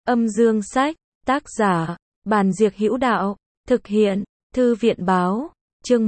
Âm dương sách, tác giả, Bàn Diệc Hữu Đạo, thực hiện, Thư viện báo, chương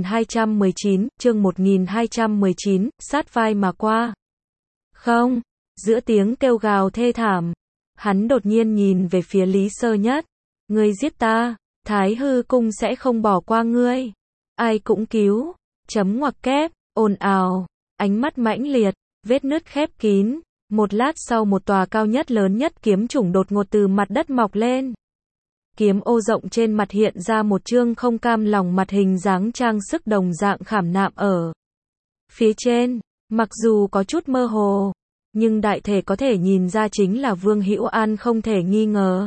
1219, sát vai mà qua. Không, giữa tiếng kêu gào thê thảm, hắn đột nhiên nhìn về phía Lý Sơ Nhất. Ngươi giết ta, Thái Hư Cung sẽ không bỏ qua ngươi. Ai cũng cứu, chấm ngoặc kép, ồn ào, ánh mắt mãnh liệt, vết nứt khép kín. Một lát sau một tòa cao nhất lớn nhất kiếm chủng đột ngột từ mặt đất mọc lên. Kiếm ô rộng trên mặt hiện ra một chương không cam lòng mặt hình dáng trang sức đồng dạng khảm nạm ở phía trên, mặc dù có chút mơ hồ, nhưng đại thể có thể nhìn ra chính là Vương Hữu An không thể nghi ngờ.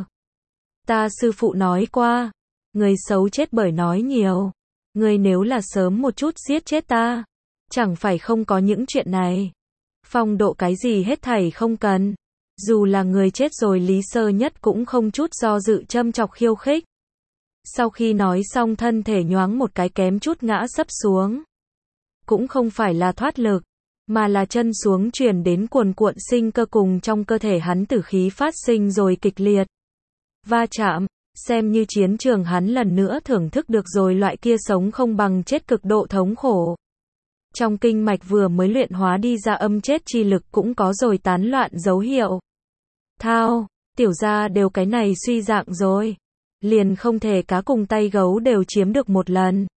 Ta sư phụ nói qua, người xấu chết bởi nói nhiều, người nếu là sớm một chút giết chết ta, chẳng phải không có những chuyện này. Phong độ cái gì hết thảy không cần. Dù là người chết rồi Lý Sơ Nhất cũng không chút do dự châm chọc khiêu khích. Sau khi nói xong thân thể nhoáng một cái kém chút ngã sấp xuống. Cũng không phải là thoát lực, mà là chân xuống truyền đến cuồn cuộn sinh cơ cùng trong cơ thể hắn tử khí phát sinh rồi kịch liệt. Va chạm, xem như chiến trường hắn lần nữa thưởng thức được rồi loại kia sống không bằng chết cực độ thống khổ. Trong kinh mạch vừa mới luyện hóa đi ra âm chết chi lực cũng có rồi tán loạn dấu hiệu. Thao, tiểu gia đều cái này suy dạng rồi. Liền không thể cá cùng tay gấu đều chiếm được một lần.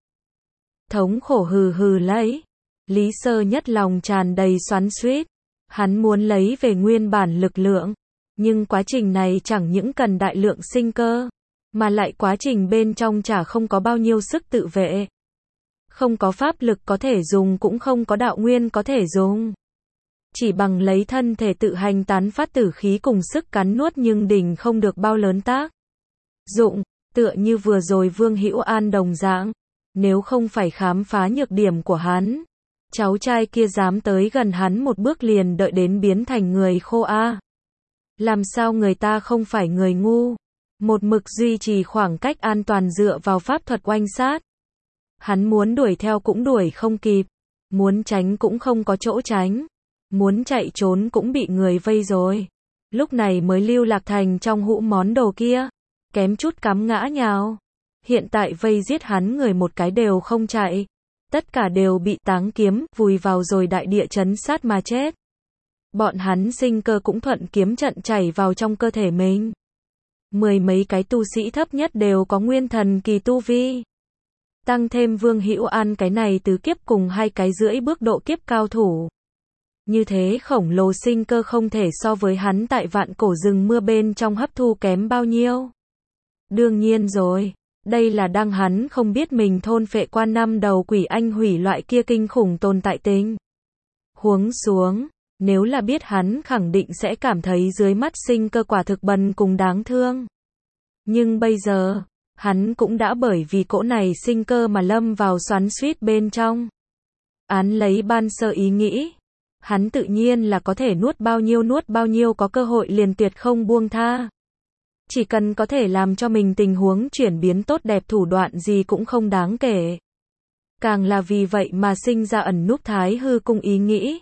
Thống khổ hừ hừ lấy. Lý Sơ Nhất lòng tràn đầy xoắn xuýt. Hắn muốn lấy về nguyên bản lực lượng. Nhưng quá trình này chẳng những cần đại lượng sinh cơ, mà lại quá trình bên trong chả không có bao nhiêu sức tự vệ. Không có pháp lực có thể dùng cũng không có đạo nguyên có thể dùng. Chỉ bằng lấy thân thể tự hành tán phát tử khí cùng sức cắn nuốt nhưng đỉnh không được bao lớn tác dụng, tựa như vừa rồi Vương Hữu An đồng dạng. Nếu không phải khám phá nhược điểm của hắn, cháu trai kia dám tới gần hắn một bước liền đợi đến biến thành người khô a. Làm sao người ta không phải người ngu, một mực duy trì khoảng cách an toàn dựa vào pháp thuật oanh sát. Hắn muốn đuổi theo cũng đuổi không kịp, muốn tránh cũng không có chỗ tránh, muốn chạy trốn cũng bị người vây rồi. Lúc này mới lưu lạc thành trong hũ món đồ kia, kém chút cắm ngã nhào. Hiện tại vây giết hắn người một cái đều không chạy, tất cả đều bị táng kiếm vùi vào rồi đại địa chấn sát mà chết. Bọn hắn sinh cơ cũng thuận kiếm trận chảy vào trong cơ thể mình. Mười mấy cái tu sĩ thấp nhất đều có nguyên thần kỳ tu vi. Tăng thêm Vương Hữu An cái này tứ kiếp cùng 2 cái rưỡi bước độ kiếp cao thủ. Như thế khổng lồ sinh cơ không thể so với hắn tại vạn cổ rừng mưa bên trong hấp thu kém bao nhiêu. Đương nhiên rồi, đây là đang hắn không biết mình thôn phệ qua 5 đầu quỷ anh hủy loại kia kinh khủng tồn tại tình huống xuống, nếu là biết hắn khẳng định sẽ cảm thấy dưới mắt sinh cơ quả thực bần cùng đáng thương. Nhưng bây giờ, hắn cũng đã bởi vì cỗ này sinh cơ mà lâm vào xoắn xuýt bên trong. Án lấy ban sơ ý nghĩ, hắn tự nhiên là có thể nuốt bao nhiêu có cơ hội liền tuyệt không buông tha. Chỉ cần có thể làm cho mình tình huống chuyển biến tốt đẹp thủ đoạn gì cũng không đáng kể. Càng là vì vậy mà sinh ra ẩn núp Thái Hư Cung ý nghĩ.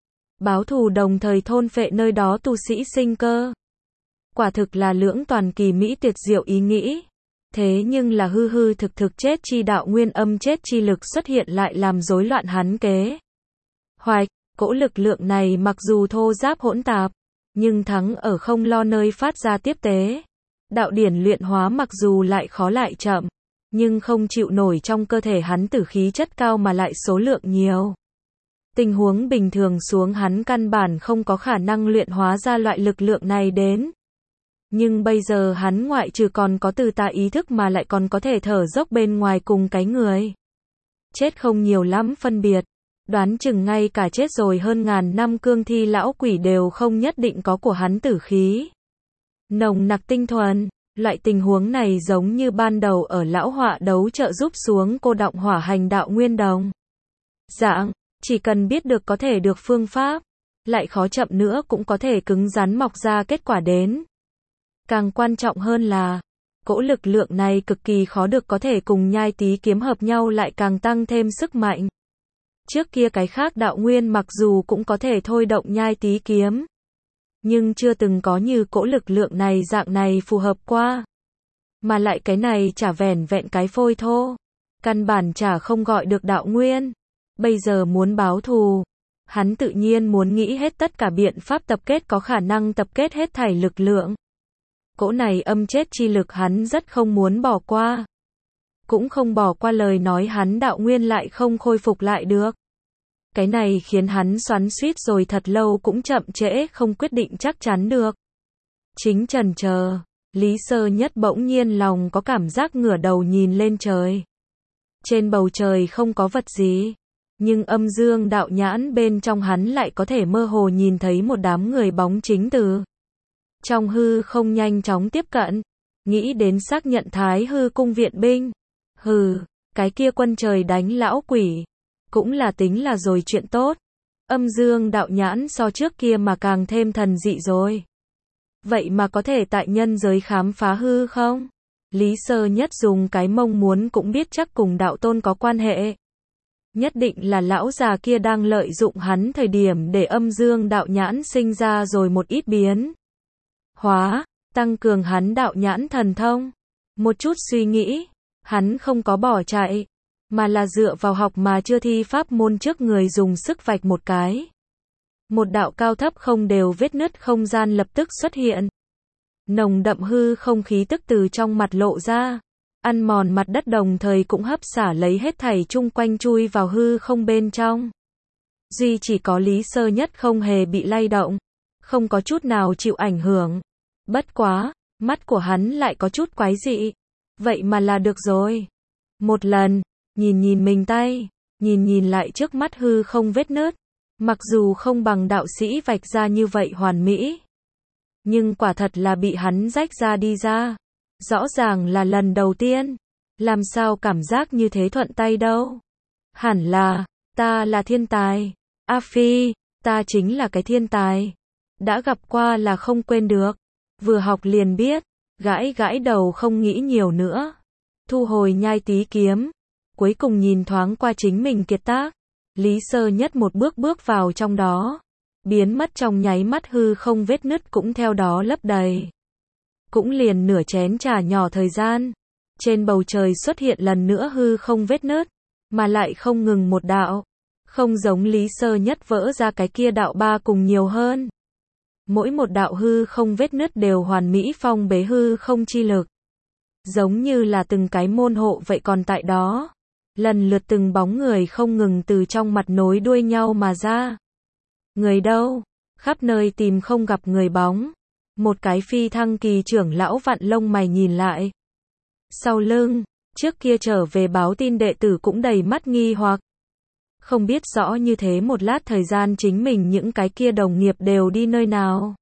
Báo thù đồng thời thôn phệ nơi đó tu sĩ sinh cơ. Quả thực là lưỡng toàn kỳ mỹ tuyệt diệu ý nghĩ. Thế nhưng là hư hư thực thực chết chi đạo nguyên âm chết chi lực xuất hiện lại làm rối loạn hắn kế hoạch. Cỗ lực lượng này mặc dù thô ráp hỗn tạp, nhưng thắng ở không lo nơi phát ra tiếp tế. Đạo điển luyện hóa mặc dù lại khó lại chậm, nhưng không chịu nổi trong cơ thể hắn tử khí chất cao mà lại số lượng nhiều. Tình huống bình thường xuống hắn căn bản không có khả năng luyện hóa ra loại lực lượng này đến. Nhưng bây giờ hắn ngoại trừ còn có từ tà ý thức mà lại còn có thể thở dốc bên ngoài cùng cái người chết không nhiều lắm phân biệt. Đoán chừng ngay cả chết rồi hơn ngàn năm cương thi lão quỷ đều không nhất định có của hắn tử khí nồng nặc tinh thuần. Loại tình huống này giống như ban đầu ở lão họa đấu trợ giúp xuống cô đọng hỏa hành đạo nguyên đồng dạng, chỉ cần biết được có thể được phương pháp, lại khó chậm nữa cũng có thể cứng rắn mọc ra kết quả đến. Càng quan trọng hơn là, cỗ lực lượng này cực kỳ khó được có thể cùng nhai tí kiếm hợp nhau lại càng tăng thêm sức mạnh. Trước kia cái khác đạo nguyên mặc dù cũng có thể thôi động nhai tí kiếm, Nhưng chưa từng có như cỗ lực lượng này dạng này phù hợp qua. Mà lại cái này chả vẻn vẹn cái phôi thô. Căn bản chả không gọi được đạo nguyên. Bây giờ muốn báo thù. Hắn tự nhiên muốn nghĩ hết tất cả biện pháp tập kết có khả năng tập kết hết thảy lực lượng. Cỗ này âm chết chi lực hắn rất không muốn bỏ qua. Cũng không bỏ qua lời nói hắn đạo nguyên lại không khôi phục lại được. Cái này khiến hắn xoắn xuýt rồi thật lâu cũng chậm trễ không quyết định chắc chắn được. Chính chần chờ, Lý Sơ Nhất bỗng nhiên lòng có cảm giác ngửa đầu nhìn lên trời. Trên bầu trời không có vật gì. Nhưng âm dương đạo nhãn bên trong hắn lại có thể mơ hồ nhìn thấy một đám người bóng chính từ trong hư không nhanh chóng tiếp cận. Nghĩ đến xác nhận Thái Hư cung viện binh. Hừ, cái kia quân trời đánh lão quỷ. Cũng là tính là rồi chuyện tốt. Âm dương đạo nhãn so trước kia mà càng thêm thần dị rồi. Vậy mà có thể tại nhân giới khám phá hư không? Lý Sơ Nhất dùng cái mông muốn cũng biết chắc cùng đạo tôn có quan hệ. Nhất định là lão già kia đang lợi dụng hắn thời điểm để âm dương đạo nhãn sinh ra rồi một ít biến hóa, tăng cường hắn đạo nhãn thần thông. Một chút suy nghĩ, hắn không có bỏ chạy, mà là dựa vào học mà chưa thi pháp môn trước người dùng sức vạch một cái. Một đạo cao thấp không đều vết nứt không gian lập tức xuất hiện. Nồng đậm hư không khí tức từ trong mặt lộ ra. Ăn mòn mặt đất đồng thời cũng hấp xả lấy hết thảy chung quanh chui vào hư không bên trong. Duy chỉ có Lý Sơ Nhất không hề bị lay động. Không có chút nào chịu ảnh hưởng. Bất quá, mắt của hắn lại có chút quái dị. Vậy mà là được rồi. Một lần, nhìn mình tay, nhìn lại trước mắt hư không vết nứt. Mặc dù không bằng đạo sĩ vạch ra như vậy hoàn mỹ. Nhưng quả thật là bị hắn rách ra đi ra. Rõ ràng là lần đầu tiên. Làm sao cảm giác như thế thuận tay đâu. Hẳn là, ta là thiên tài. A Phi, ta chính là cái thiên tài. Đã gặp qua là không quên được. Vừa học liền biết. Gãi đầu không nghĩ nhiều nữa. Thu hồi nhai tí kiếm. Cuối cùng nhìn thoáng qua chính mình kiệt tác. Lý Sơ Nhất một bước vào trong đó. Biến mất trong nháy mắt hư không vết nứt cũng theo đó lấp đầy. Cũng liền nửa chén trà nhỏ thời gian. Trên bầu trời xuất hiện lần nữa hư không vết nứt. Mà lại không ngừng một đạo. Không giống Lý Sơ Nhất vỡ ra cái kia đạo ba cùng nhiều hơn. Mỗi một đạo hư không vết nứt đều hoàn mỹ phong bế hư không chi lực. Giống như là từng cái môn hộ vậy còn tại đó. Lần lượt từng bóng người không ngừng từ trong mặt nối đuôi nhau mà ra. Người đâu? Khắp nơi tìm không gặp người bóng. Một cái phi thăng kỳ trưởng lão vặn lông mày nhìn lại. Sau lưng, trước kia trở về báo tin đệ tử cũng đầy mắt nghi hoặc. Không biết rõ như thế một lát thời gian chính mình những cái kia đồng nghiệp đều đi nơi nào.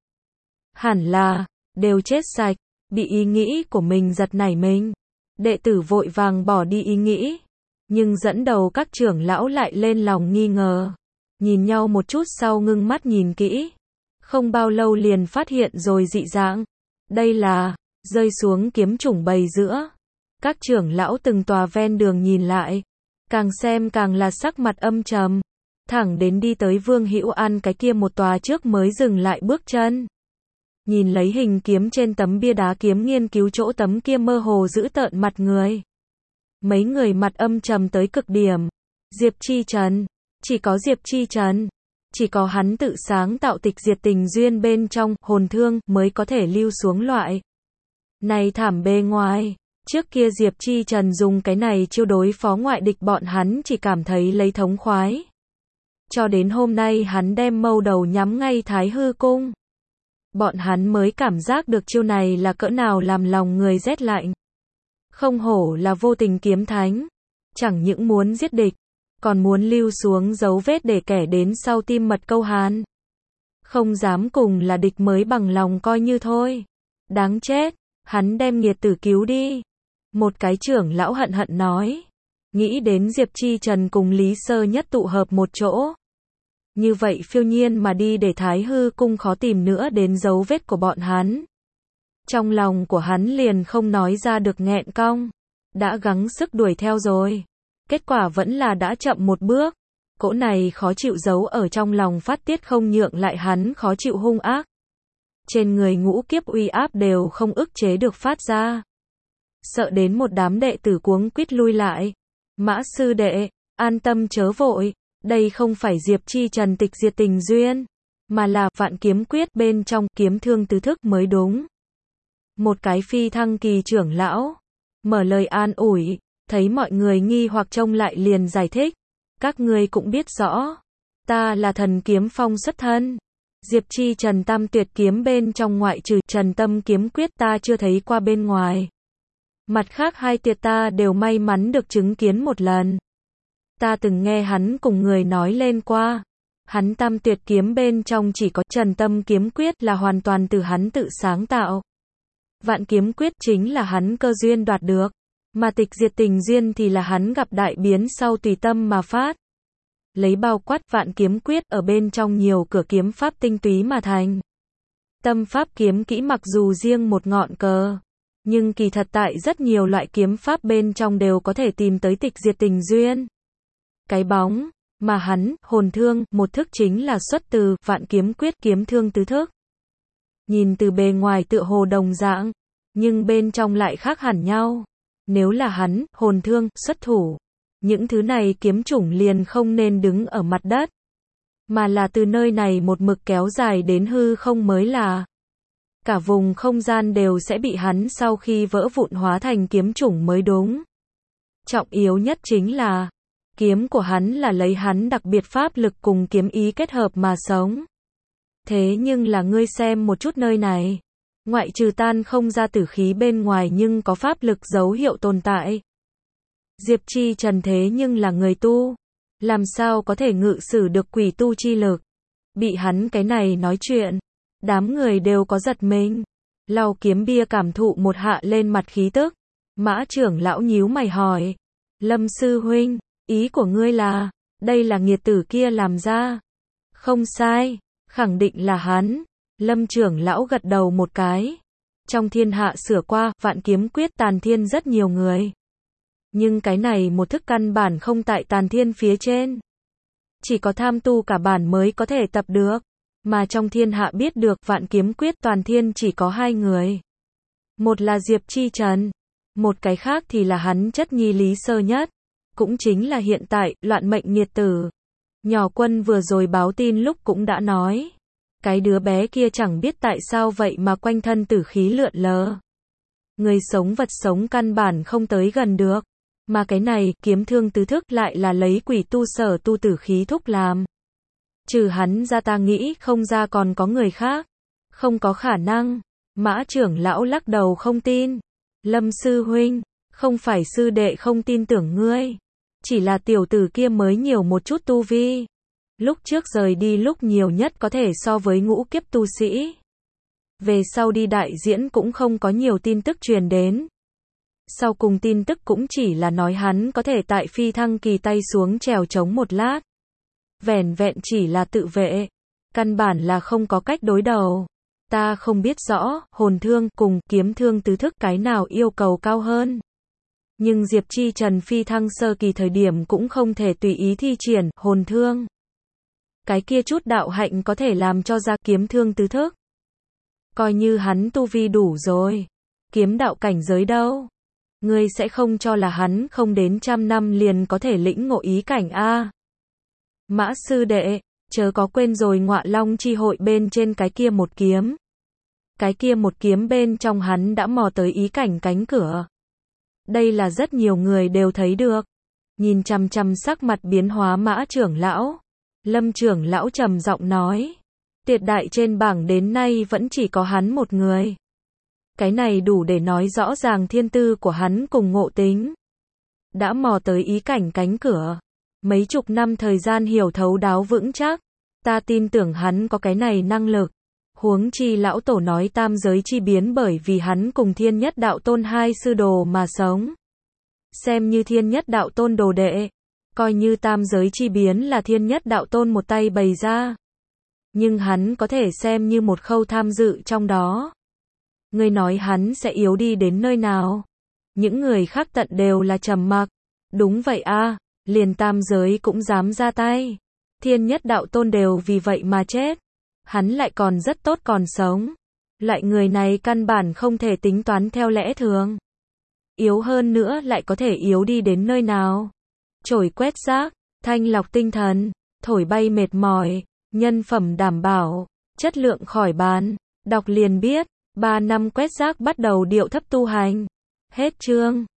Hẳn là, đều chết sạch, bị ý nghĩ của mình giật nảy mình. Đệ tử vội vàng bỏ đi ý nghĩ. Nhưng dẫn đầu các trưởng lão lại lên lòng nghi ngờ. Nhìn nhau một chút sau ngưng mắt nhìn kỹ. Không bao lâu liền phát hiện rồi dị dạng. Đây là, rơi xuống kiếm chủng bầy giữa. Các trưởng lão từng tòa ven đường nhìn lại. Càng xem càng là sắc mặt âm trầm. Thẳng đến đi tới Vương Hữu An cái kia một tòa trước mới dừng lại bước chân. Nhìn lấy hình kiếm trên tấm bia đá kiếm nghiên cứu chỗ tấm kia mơ hồ giữ tợn mặt người. Mấy người mặt âm trầm tới cực điểm. Diệp Chi Trần. Chỉ có Diệp Chi Trần. Chỉ có hắn tự sáng tạo tịch diệt tình duyên bên trong hồn thương mới có thể lưu xuống loại. Này thảm bề ngoài. Trước kia Diệp Chi Trần dùng cái này chiêu đối phó ngoại địch bọn hắn chỉ cảm thấy lấy thống khoái. Cho đến hôm nay hắn đem mâu đầu nhắm ngay Thái Hư cung. Bọn hắn mới cảm giác được chiêu này là cỡ nào làm lòng người rét lạnh. Không hổ là vô tình kiếm thánh. Chẳng những muốn giết địch, còn muốn lưu xuống dấu vết để kẻ đến sau tim mật câu hán. Không dám cùng là địch mới bằng lòng coi như thôi. Đáng chết, hắn đem nghiệt tử cứu đi. Một cái trưởng lão hận hận nói. Nghĩ đến Diệp Chi Trần cùng Lý Sơ Nhất tụ hợp một chỗ. Như vậy phiêu nhiên mà đi để Thái Hư cung khó tìm nữa đến dấu vết của bọn hắn. Trong lòng của hắn liền không nói ra được nghẹn cong. Đã gắng sức đuổi theo rồi. Kết quả vẫn là đã chậm một bước. Cỗ này khó chịu giấu ở trong lòng phát tiết không nhượng lại hắn khó chịu hung ác. trên người ngũ kiếp uy áp đều không ức chế được phát ra. Sợ đến một đám đệ tử cuống quýt lui lại. Mã sư đệ, an tâm chớ vội, đây không phải Diệp Chi Trần tịch diệt tình duyên, mà là vạn kiếm quyết bên trong kiếm thương tứ thức mới đúng. Một cái phi thăng kỳ trưởng lão mở lời an ủi, thấy mọi người nghi hoặc trông lại liền giải thích, các ngươi cũng biết rõ, ta là thần kiếm phong xuất thân. Diệp Chi Trần tam tuyệt kiếm bên trong ngoại trừ Trần Tâm kiếm quyết ta chưa thấy qua bên ngoài. Mặt khác hai tuyệt ta đều may mắn được chứng kiến một lần. Ta từng nghe hắn cùng người nói lên qua. Hắn tam tuyệt kiếm bên trong chỉ có Trần Tâm kiếm quyết là hoàn toàn từ hắn tự sáng tạo. Vạn kiếm quyết chính là hắn cơ duyên đoạt được. Mà tịch diệt tình duyên thì là hắn gặp đại biến sau tùy tâm mà phát. Lấy bao quát vạn kiếm quyết ở bên trong nhiều cửa kiếm pháp tinh túy mà thành. Tâm pháp kiếm kỹ mặc dù riêng một ngọn cờ, nhưng kỳ thật tại rất nhiều loại kiếm pháp bên trong đều có thể tìm tới tịch diệt tình duyên. Cái bóng mà hắn hồn thương một thức chính là xuất từ vạn kiếm quyết kiếm thương tứ thức. Nhìn từ bề ngoài tựa hồ đồng dạng, nhưng bên trong lại khác hẳn nhau. Nếu là hắn hồn thương xuất thủ, những thứ này kiếm chủng liền không nên đứng ở mặt đất, mà là từ nơi này một mực kéo dài đến hư không mới là. Cả vùng không gian đều sẽ bị hắn sau khi vỡ vụn hóa thành kiếm chủng mới đúng. Trọng yếu nhất chính là, kiếm của hắn là lấy hắn đặc biệt pháp lực cùng kiếm ý kết hợp mà sống. Thế nhưng là ngươi xem một chút nơi này, ngoại trừ tan không ra tử khí bên ngoài nhưng có pháp lực dấu hiệu tồn tại. Diệp Chi Trần thế nhưng là người tu, làm sao có thể ngự sử được quỷ tu chi lực. Bị hắn cái này nói chuyện, đám người đều có giật mình. Lau kiếm bia cảm thụ một hạ lên mặt khí tức. Mã trưởng lão nhíu mày hỏi, Lâm sư huynh, ý của ngươi là, đây là nghiệt tử kia làm ra. Không sai, khẳng định là hắn. Lâm trưởng lão gật đầu một cái. Trong thiên hạ sửa qua, vạn kiếm quyết tàn thiên rất nhiều người. Nhưng cái này một thức căn bản không tại tàn thiên phía trên. Chỉ có tham tu cả bản mới có thể tập được. Mà trong thiên hạ biết được vạn kiếm quyết toàn thiên chỉ có hai người. Một là Diệp Chi Trần. Một cái khác thì là hắn chất nhi Lý Sơ Nhất. Cũng chính là hiện tại, loạn mệnh nghiệt tử. Nhỏ Quân vừa rồi báo tin lúc cũng đã nói. Cái đứa bé kia chẳng biết tại sao vậy mà quanh thân tử khí lượn lờ. Người sống vật sống căn bản không tới gần được. Mà cái này, kiếm thương tứ thức lại là lấy quỷ tu sở tu tử khí thúc làm. Trừ hắn ra ta nghĩ không ra còn có người khác. Không có khả năng. Mã trưởng lão lắc đầu không tin. Lâm sư huynh, không phải sư đệ không tin tưởng ngươi. Chỉ là tiểu tử kia mới nhiều một chút tu vi. Lúc trước rời đi lúc nhiều nhất có thể so với ngũ kiếp tu sĩ. Về sau đi đại diễn cũng không có nhiều tin tức truyền đến. Sau cùng tin tức cũng chỉ là nói hắn có thể tại phi thăng kỳ tay xuống trèo trống một lát. Vẻn vẹn chỉ là tự vệ. Căn bản là không có cách đối đầu. Ta không biết rõ, hồn thương cùng kiếm thương tứ thức cái nào yêu cầu cao hơn. Nhưng Diệp Chi Trần phi thăng sơ kỳ thời điểm cũng không thể tùy ý thi triển hồn thương. Cái kia chút đạo hạnh có thể làm cho ra kiếm thương tứ thức. Coi như hắn tu vi đủ rồi. Kiếm đạo cảnh giới đâu? Ngươi sẽ không cho là hắn không đến 100 năm liền có thể lĩnh ngộ ý cảnh a? Mã sư đệ, chớ có quên rồi Ngọa Long chi hội bên trên cái kia một kiếm. Cái kia một kiếm bên trong hắn đã mò tới ý cảnh cánh cửa. Đây là rất nhiều người đều thấy được. Nhìn chằm chằm sắc mặt biến hóa Mã trưởng lão. Lâm trưởng lão trầm giọng nói. Tuyệt đại trên bảng đến nay vẫn chỉ có hắn một người. Cái này đủ để nói rõ ràng thiên tư của hắn cùng ngộ tính. Đã mò tới ý cảnh cánh cửa. Mấy chục năm thời gian hiểu thấu đáo vững chắc. Ta tin tưởng hắn có cái này năng lực. Huống chi lão tổ nói tam giới chi biến bởi vì hắn cùng thiên nhất đạo tôn hai sư đồ mà sống. Xem như thiên nhất đạo tôn đồ đệ. Coi như tam giới chi biến là thiên nhất đạo tôn một tay bày ra. Nhưng hắn có thể xem như một khâu tham dự trong đó. Ngươi nói hắn sẽ yếu đi đến nơi nào? Những người khác tận đều là trầm mặc. Đúng vậy a, liền tam giới cũng dám ra tay. Thiên nhất đạo tôn đều vì vậy mà chết. Hắn lại còn rất tốt còn sống. Loại người này căn bản không thể tính toán theo lẽ thường. Yếu hơn nữa lại có thể yếu đi đến nơi nào. Chổi quét rác, thanh lọc tinh thần, thổi bay mệt mỏi, nhân phẩm đảm bảo, chất lượng khỏi bàn. Đọc liền biết, 3 năm quét rác bắt đầu điệu thấp tu hành. Hết chương.